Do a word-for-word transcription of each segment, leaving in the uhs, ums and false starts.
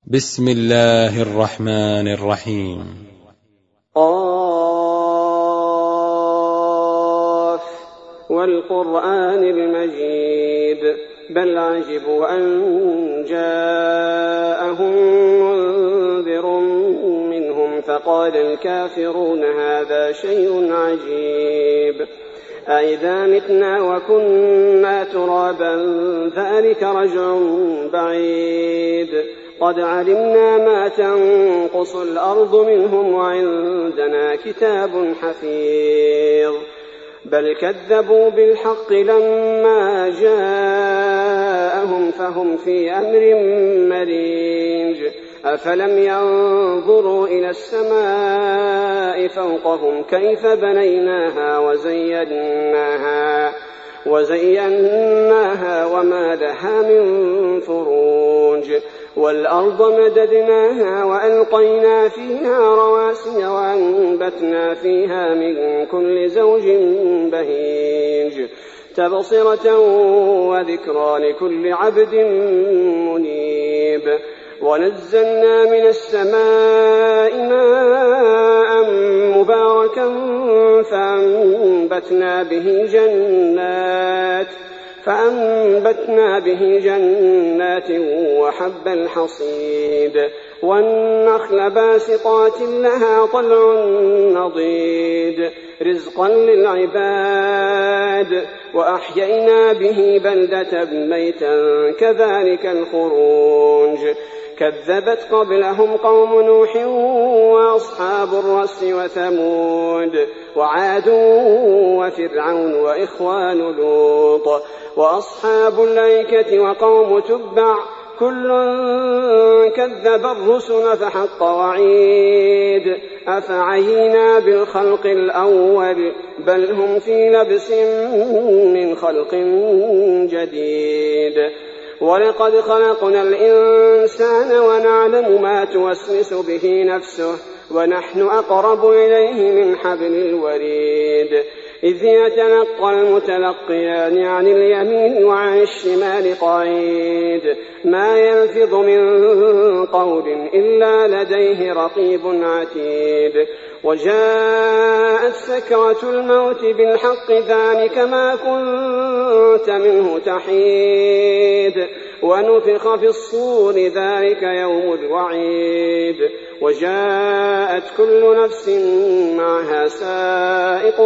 بسم الله الرحمن الرحيم. قاف والقرآن المجيد بل عجبوا أن جاءهم منذر منهم فقال الكافرون هذا شيء عجيب أإذا متنا وكنا ترابا ذلك رجع بعيد قد علمنا ما تنقص الأرض منهم وعندنا كتاب حفيظ بل كذبوا بالحق لما جاءهم فهم في أمر مريج أفلم ينظروا إلى السماء فوقهم كيف بنيناها وزيناها وزيناها وما لها من فروج والأرض مددناها وألقينا فيها رواسي وأنبتنا فيها من كل زوج بهيج تبصرة وذكرى لكل عبد منيب ونزلنا من السماء ماء مباركا فأنبتنا به جنات فأنبتنا به جنات وحب الحصيد والنخل باسقات لها طلع نضيد رزقا للعباد وأحيينا به بلدة ميتا كذلك الخروج كذبت قبلهم قوم نوح وأصحاب الرس وثمود وعاد وفرعون وإخوان لوط وأصحاب الأيكة وقوم تبع كل كذب الرسل فحق وعيد أفعينا بالخلق الأول بل هم في لبس من خلق جديد ولقد خلقنا الإنسان ونعلم ما توسوس به نفسه ونحن أقرب إليه من حبل الوريد إذ يتلقى المتلقيان عن اليمين وعن الشمال قعيد ما يلفظ من قول إلا لديه رقيب عتيد وجاءت سكرة الموت بالحق ذلك ما كنت منه تحيد ونفخ في الصور ذلك يوم الوعيد وجاءت كل نفس معها سائق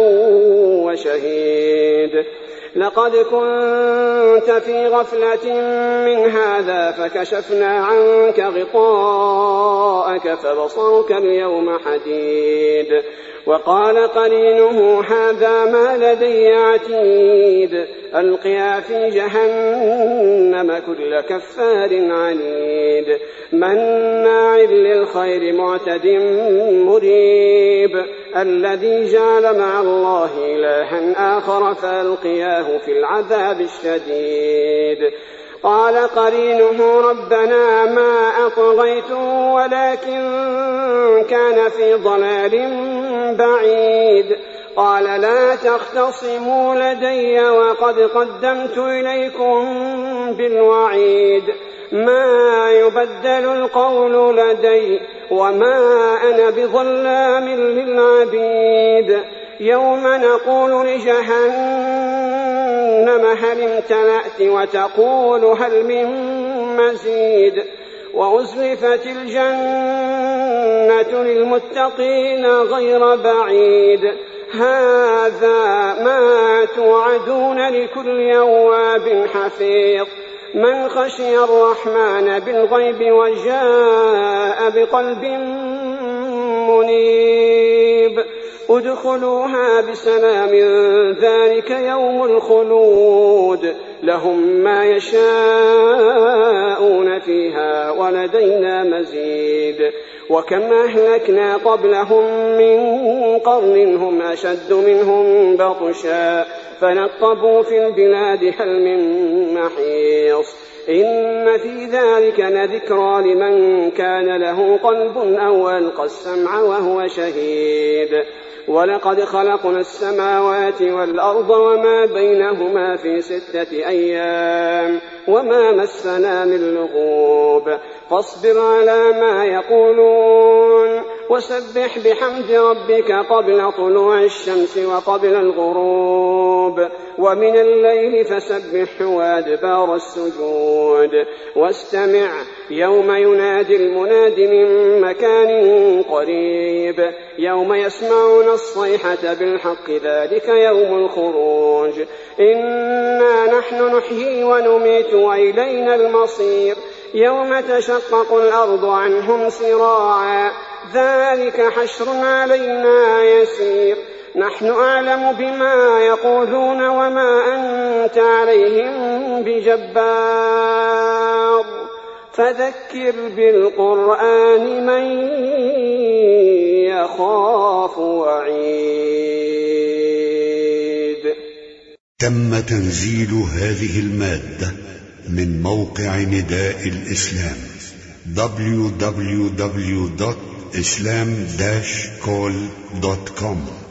وشهيد لقد كنت في غفلة من هذا فكشفنا عنك غطاءك فبصرك اليوم حديد وقال قرينه هذا ما لدي عتيد ألقيا في جهنم كل كفار عنيد مناع للخير معتد مريب الذي جعل مع الله إلها آخر فألقياه في العذاب الشديد قال قرينه ربنا ما أطغيته ولكن كان في ضلال بعيد قال لا تختصموا لدي وقد قدمت إليكم بالوعيد ما يبدل القول لدي وما أنا بظلام للعبيد يوم نقول لجهنم هل امتلأت وتقول هل من مزيد وأزلفت الجنة للمتقين غير بعيد هذا ما توعدون لكل أواب حفيظ من خشي الرحمن بالغيب وجاء بقلب منيب ادخلوها بسلام ذلك يوم الخلود لهم ما يشاءون فيها ولدينا مزيد وكم أهلكنا قبلهم من قرن هم أشد منهم بطشا فنقبوا في البلاد هل من محيص إن في ذلك لذكرى لمن كان له قلب أو ألقى السمع وهو شهيد ولقد خلقنا السماوات والأرض وما بينهما في ستة أيام وما مسنا من لغوب فاصبر على ما يقولون وسبح بحمد ربك قبل طلوع الشمس وقبل الغروب ومن الليل فسبح وأدبار السجود واستمع يوم ينادي المناد من مكان قريب يوم يسمعون الصيحة بالحق ذلك يوم الخروج إنا نحن نحيي ونميت وإلينا المصير يوم تشقق الأرض عنهم سراعا ذلك حشر علينا يسير نحن أعلم بما يقولون وما أنت عليهم بجبار فذكر بالقرآن من يخاف وعيد. تم تنزيل هذه المادة من موقع نداء الإسلام دبليو دبليو دبليو دوت إسلام داش كول دوت كوم.